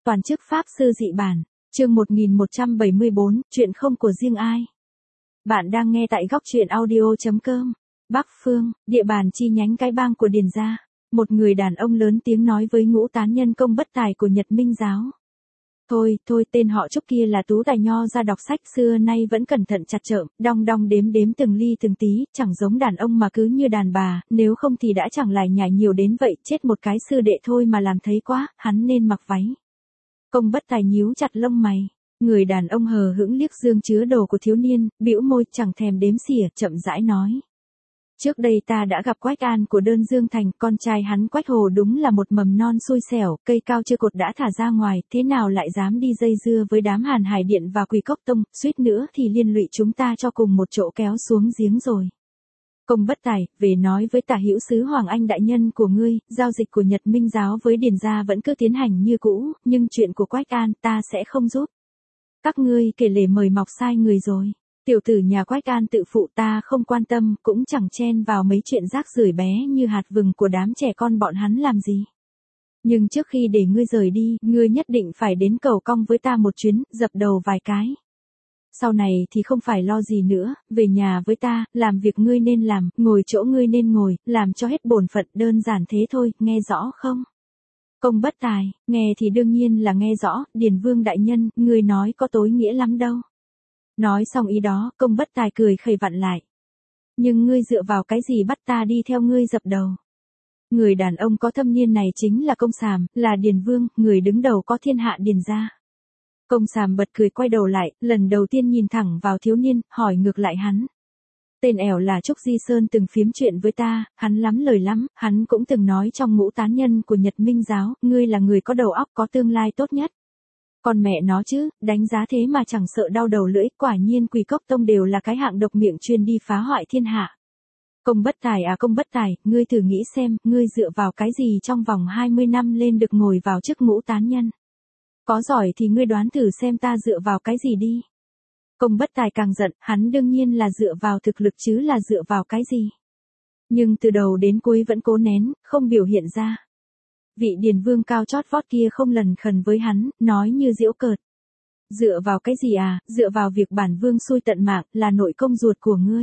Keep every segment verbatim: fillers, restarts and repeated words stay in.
Toàn chức Pháp Sư dị bản, chương một nghìn một trăm bảy mươi bốn, chuyện không của riêng ai. Bạn đang nghe tại góc truyện audio chấm com. Bắc Phương, địa bàn chi nhánh cái bang của Điền gia. Một người đàn ông lớn tiếng nói với ngũ tán nhân công bất tài của Nhật Minh giáo. Thôi, thôi, tên họ Trúc kia là tú tài nho ra đọc sách xưa nay vẫn cẩn thận chặt chợm, đong đong đếm đếm từng ly từng tí, chẳng giống đàn ông mà cứ như đàn bà, nếu không thì đã chẳng lải nhải nhiều đến vậy, chết một cái sư đệ thôi mà làm thấy quá, hắn nên mặc váy. Công bất tài nhíu chặt lông mày. Người đàn ông hờ hững liếc dương chứa đồ của thiếu niên, bĩu môi chẳng thèm đếm xỉa, chậm rãi nói. Trước đây ta đã gặp Quách An của Đơn Dương Thành, con trai hắn Quách Hồ đúng là một mầm non xui xẻo, cây cao chưa cột đã thả ra ngoài, thế nào lại dám đi dây dưa với đám Hàn Hải Điện và Quỳ Cốc Tông, suýt nữa thì liên lụy chúng ta cho cùng một chỗ kéo xuống giếng rồi. Công bất tài, về nói với Tả Hữu sứ Hoàng Anh đại nhân của ngươi, giao dịch của Nhật Minh giáo với Điền gia vẫn cứ tiến hành như cũ, nhưng chuyện của Quách An ta sẽ không giúp. Các ngươi kể lể mời mọc sai người rồi. Tiểu tử nhà Quách An tự phụ ta không quan tâm, cũng chẳng chen vào mấy chuyện rác rưởi bé như hạt vừng của đám trẻ con bọn hắn làm gì. Nhưng trước khi để ngươi rời đi, ngươi nhất định phải đến cầu cong với ta một chuyến, dập đầu vài cái. Sau này thì không phải lo gì nữa, về nhà với ta, làm việc ngươi nên làm, ngồi chỗ ngươi nên ngồi, làm cho hết bổn phận, đơn giản thế thôi, nghe rõ không? Công bất tài, nghe thì đương nhiên là nghe rõ, Điền Vương đại nhân, ngươi nói có tối nghĩa lắm đâu. Nói xong ý đó, công bất tài cười khẩy vặn lại. Nhưng ngươi dựa vào cái gì bắt ta đi theo ngươi dập đầu? Người đàn ông có thâm niên này chính là Công Sàm, là Điền Vương, người đứng đầu có thiên hạ Điền gia. Công Sàm bật cười quay đầu lại, lần đầu tiên nhìn thẳng vào thiếu niên, hỏi ngược lại hắn. Tên ẻo là Trúc Di Sơn từng phiếm chuyện với ta, hắn lắm lời lắm, hắn cũng từng nói trong ngũ tán nhân của Nhật Minh giáo, ngươi là người có đầu óc có tương lai tốt nhất. Còn mẹ nó chứ, đánh giá thế mà chẳng sợ đau đầu lưỡi, quả nhiên Quỳ Cốc Tông đều là cái hạng độc miệng chuyên đi phá hoại thiên hạ. Công bất tài à công bất tài, ngươi thử nghĩ xem, ngươi dựa vào cái gì trong vòng hai mươi năm lên được ngồi vào chức ngũ tán nhân. Có giỏi thì ngươi đoán thử xem ta dựa vào cái gì đi. Công bất tài càng giận, hắn đương nhiên là dựa vào thực lực chứ là dựa vào cái gì. Nhưng từ đầu đến cuối vẫn cố nén, không biểu hiện ra. Vị Điền Vương cao chót vót kia không lần khần với hắn, nói như giễu cợt. Dựa vào cái gì à, dựa vào việc bản vương xui tận mạng, là nội công ruột của ngươi.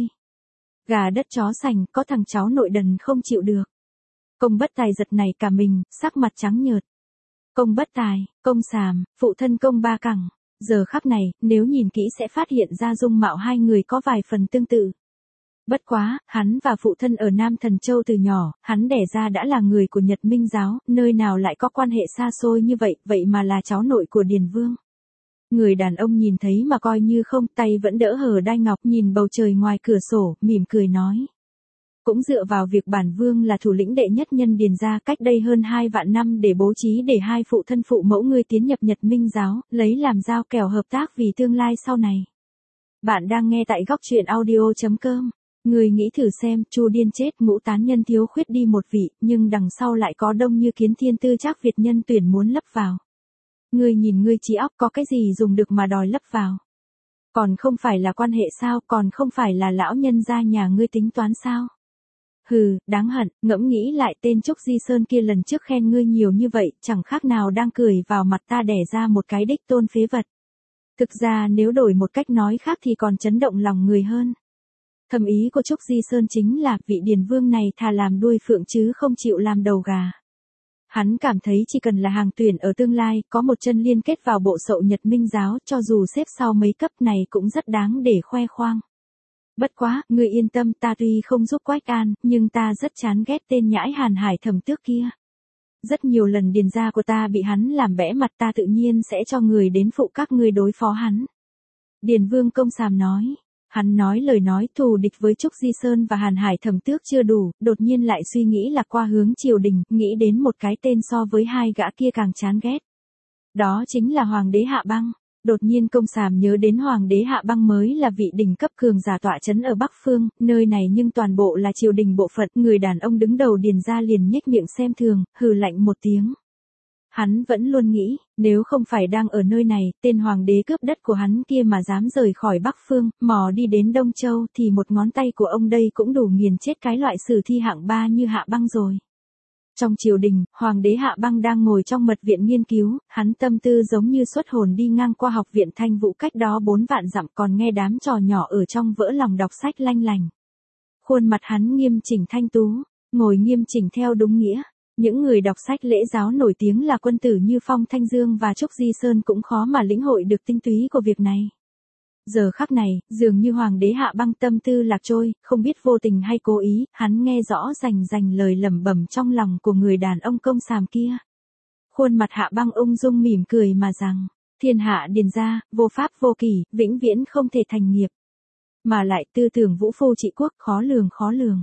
Gà đất chó sành, có thằng cháu nội đần không chịu được. Công bất tài giật này cả mình, sắc mặt trắng nhợt. Công bất tài, Công Sàm, phụ thân Công Ba Cẳng. Giờ khắc này, nếu nhìn kỹ sẽ phát hiện ra dung mạo hai người có vài phần tương tự. Bất quá, hắn và phụ thân ở Nam Thần Châu từ nhỏ, hắn đẻ ra đã là người của Nhật Minh giáo, nơi nào lại có quan hệ xa xôi như vậy, vậy mà là cháu nội của Điền Vương. Người đàn ông nhìn thấy mà coi như không, tay vẫn đỡ hờ đai ngọc, nhìn bầu trời ngoài cửa sổ, mỉm cười nói. Cũng dựa vào việc bản vương là thủ lĩnh đệ nhất nhân Điền gia cách đây hơn hai vạn năm để bố trí để hai phụ thân phụ mẫu ngươi tiến nhập Nhật Minh giáo, lấy làm giao kèo hợp tác vì tương lai sau này. Bạn đang nghe tại góc truyện audio chấm com. Người nghĩ thử xem, Chu Điên chết, ngũ tán nhân thiếu khuyết đi một vị, nhưng đằng sau lại có đông như kiến thiên tư trác Việt nhân tuyển muốn lấp vào. Ngươi nhìn ngươi trí óc có cái gì dùng được mà đòi lấp vào. Còn không phải là quan hệ sao, còn không phải là lão nhân gia nhà ngươi tính toán sao. Hừ, đáng hận, ngẫm nghĩ lại tên Trúc Di Sơn kia lần trước khen ngươi nhiều như vậy, chẳng khác nào đang cười vào mặt ta đẻ ra một cái đích tôn phế vật. Thực ra nếu đổi một cách nói khác thì còn chấn động lòng người hơn. Thầm ý của Trúc Di Sơn chính là vị Điền Vương này thà làm đuôi phượng chứ không chịu làm đầu gà. Hắn cảm thấy chỉ cần là hàng tuyển ở tương lai, có một chân liên kết vào bộ sậu Nhật Minh giáo, cho dù xếp sau mấy cấp này cũng rất đáng để khoe khoang. Bất quá, ngươi yên tâm, ta tuy không giúp Quách An, nhưng ta rất chán ghét tên nhãi Hàn Hải Thẩm Tước kia. Rất nhiều lần Điền gia của ta bị hắn làm bẽ mặt, ta tự nhiên sẽ cho người đến phụ các ngươi đối phó hắn. Điền Vương Công Sàm nói. Hắn nói lời nói thù địch với Trúc Di Sơn và Hàn Hải Thẩm Tước chưa đủ, đột nhiên lại suy nghĩ lạc qua hướng triều đình, nghĩ đến một cái tên so với hai gã kia càng chán ghét. Đó chính là Hoàng đế Hạ Băng. Đột nhiên Công Sàm nhớ đến Hoàng đế Hạ Băng mới là vị đỉnh cấp cường giả tọa trấn ở Bắc Phương, nơi này nhưng toàn bộ là triều đình bộ phận, người đàn ông đứng đầu Điền gia liền nhếch miệng xem thường, hừ lạnh một tiếng. Hắn vẫn luôn nghĩ, nếu không phải đang ở nơi này, tên hoàng đế cướp đất của hắn kia mà dám rời khỏi Bắc Phương, mò đi đến Đông Châu thì một ngón tay của ông đây cũng đủ nghiền chết cái loại sử thi hạng ba như Hạ Băng rồi. Trong triều đình, Hoàng đế Hạ Băng đang ngồi trong mật viện nghiên cứu, hắn tâm tư giống như xuất hồn đi ngang qua học viện Thanh Vũ cách đó bốn vạn dặm, còn nghe đám trò nhỏ ở trong vỡ lòng đọc sách lanh lành. Khuôn mặt hắn nghiêm chỉnh thanh tú, ngồi nghiêm chỉnh theo đúng nghĩa. Những người đọc sách lễ giáo nổi tiếng là quân tử như Phong Thanh Dương và Trúc Di Sơn cũng khó mà lĩnh hội được tinh túy của việc này. Giờ khắc này, dường như Hoàng đế Hạ Băng tâm tư lạc trôi, không biết vô tình hay cố ý, hắn nghe rõ rành rành lời lẩm bẩm trong lòng của người đàn ông công xàm kia. Khuôn mặt Hạ Băng ung dung mỉm cười mà rằng, thiên hạ điền gia, vô pháp vô kỷ, vĩnh viễn không thể thành nghiệp. Mà lại tư tưởng vũ phu trị quốc khó lường khó lường.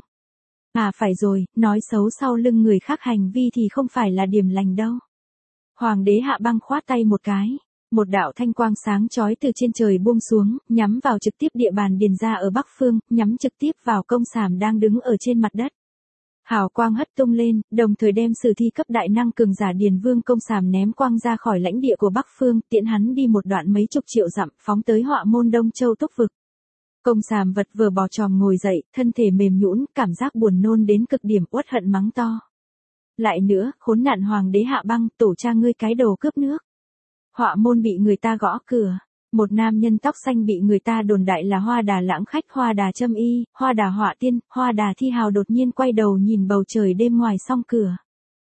À phải rồi, nói xấu sau lưng người khác hành vi thì không phải là điểm lành đâu. Hoàng đế Hạ Băng khoát tay một cái. Một đạo thanh quang sáng chói từ trên trời buông xuống, nhắm vào trực tiếp địa bàn điền gia ở Bắc Phương, nhắm trực tiếp vào công xàm đang đứng ở trên mặt đất. Hào quang hất tung lên, đồng thời đem sử thi cấp đại năng cường giả Điền Vương công xàm ném quang ra khỏi lãnh địa của Bắc Phương, tiễn hắn đi một đoạn mấy chục triệu dặm, phóng tới Họa Môn Đông Châu Túc vực. Công xàm vật vừa bò tròm ngồi dậy, thân thể mềm nhũn, cảm giác buồn nôn đến cực điểm, uất hận mắng to. Lại nữa, khốn nạn Hoàng đế Hạ Băng, tổ cha ngươi cái đồ cướp nước. Họa Môn bị người ta gõ cửa, một nam nhân tóc xanh bị người ta đồn đại là Hoa Đà lãng khách, Hoa Đà châm y, Hoa Đà họa tiên, Hoa Đà thi hào đột nhiên quay đầu nhìn bầu trời đêm ngoài song cửa.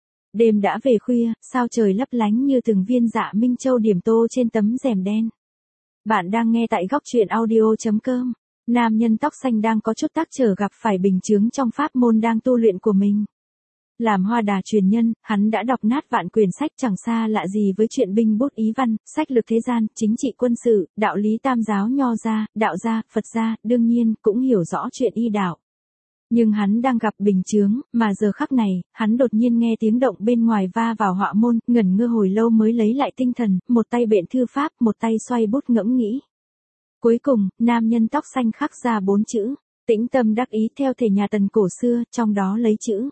Đêm đã về khuya, sao trời lấp lánh như từng viên dạ minh châu điểm tô trên tấm rèm đen. Bạn đang nghe tại góc truyện audio chấm com. Nam nhân tóc xanh đang có chút trắc trở gặp phải bình chướng trong pháp môn đang tu luyện của mình. Làm Hoa Đà truyền nhân, hắn đã đọc nát vạn quyển sách chẳng xa lạ gì với chuyện binh bút ý văn, sách lược thế gian, chính trị quân sự, đạo lý tam giáo nho gia, đạo gia, Phật gia, đương nhiên cũng hiểu rõ chuyện y đạo. Nhưng hắn đang gặp bình chướng, mà giờ khắc này, hắn đột nhiên nghe tiếng động bên ngoài va vào Họa Môn, ngẩn ngơ hồi lâu mới lấy lại tinh thần, một tay bện thư pháp, một tay xoay bút ngẫm nghĩ. Cuối cùng, nam nhân tóc xanh khắc ra bốn chữ, tĩnh tâm đắc ý theo thể nhà Tần cổ xưa, trong đó lấy chữ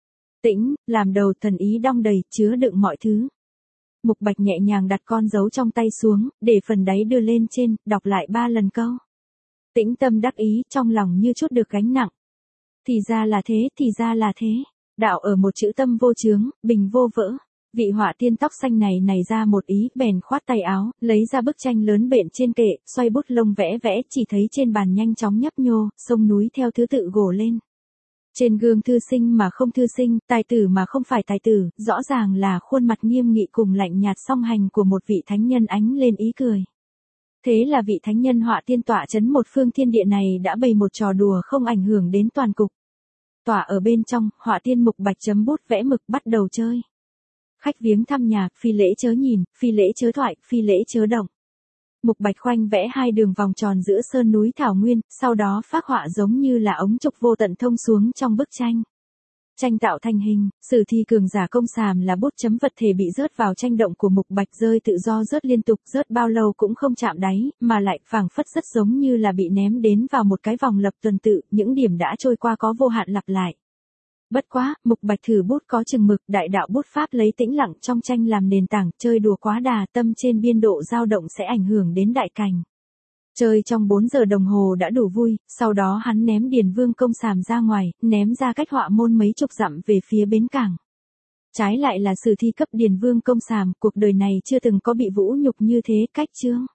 tĩnh, làm đầu thần ý đong đầy, chứa đựng mọi thứ. Mục Bạch nhẹ nhàng đặt con dấu trong tay xuống, để phần đáy đưa lên trên, đọc lại ba lần câu. Tĩnh tâm đắc ý, trong lòng như chút được gánh nặng. Thì ra là thế, thì ra là thế. Đạo ở một chữ tâm vô chướng, bình vô vỡ. Vị họa tiên tóc xanh này nảy ra một ý, bèn khoát tay áo, lấy ra bức tranh lớn bện trên kệ, xoay bút lông vẽ vẽ, chỉ thấy trên bàn nhanh chóng nhấp nhô, sông núi theo thứ tự gồ lên. Trên gương thư sinh mà không thư sinh, tài tử mà không phải tài tử, rõ ràng là khuôn mặt nghiêm nghị cùng lạnh nhạt song hành của một vị thánh nhân ánh lên ý cười. Thế là vị thánh nhân họa tiên tọa chấn một phương thiên địa này đã bày một trò đùa không ảnh hưởng đến toàn cục. Tọa ở bên trong, họa tiên Mục Bạch chấm bút vẽ mực bắt đầu chơi. Khách viếng thăm nhà, phi lễ chớ nhìn, phi lễ chớ thoại, phi lễ chớ động. Mục Bạch khoanh vẽ hai đường vòng tròn giữa sơn núi thảo nguyên, sau đó phác họa giống như là ống trục vô tận thông xuống trong bức tranh. Tranh tạo thành hình, sử thi cường giả công xàm là bút chấm vật thể bị rớt vào tranh động của Mục Bạch rơi tự do rớt liên tục, rớt bao lâu cũng không chạm đáy, mà lại phảng phất rất giống như là bị ném đến vào một cái vòng lập tuần tự, những điểm đã trôi qua có vô hạn lặp lại. Bất quá, Mục Bạch thử bút có chừng mực, đại đạo bút pháp lấy tĩnh lặng trong tranh làm nền tảng, chơi đùa quá đà, tâm trên biên độ dao động sẽ ảnh hưởng đến đại cảnh. Chơi trong bốn giờ đồng hồ đã đủ vui, sau đó hắn ném Điền Vương công xàm ra ngoài, ném ra cách Họa Môn mấy chục dặm về phía bến cảng. Trái lại là sử thi cấp Điền Vương công xàm, cuộc đời này chưa từng có bị vũ nhục như thế, cách chương.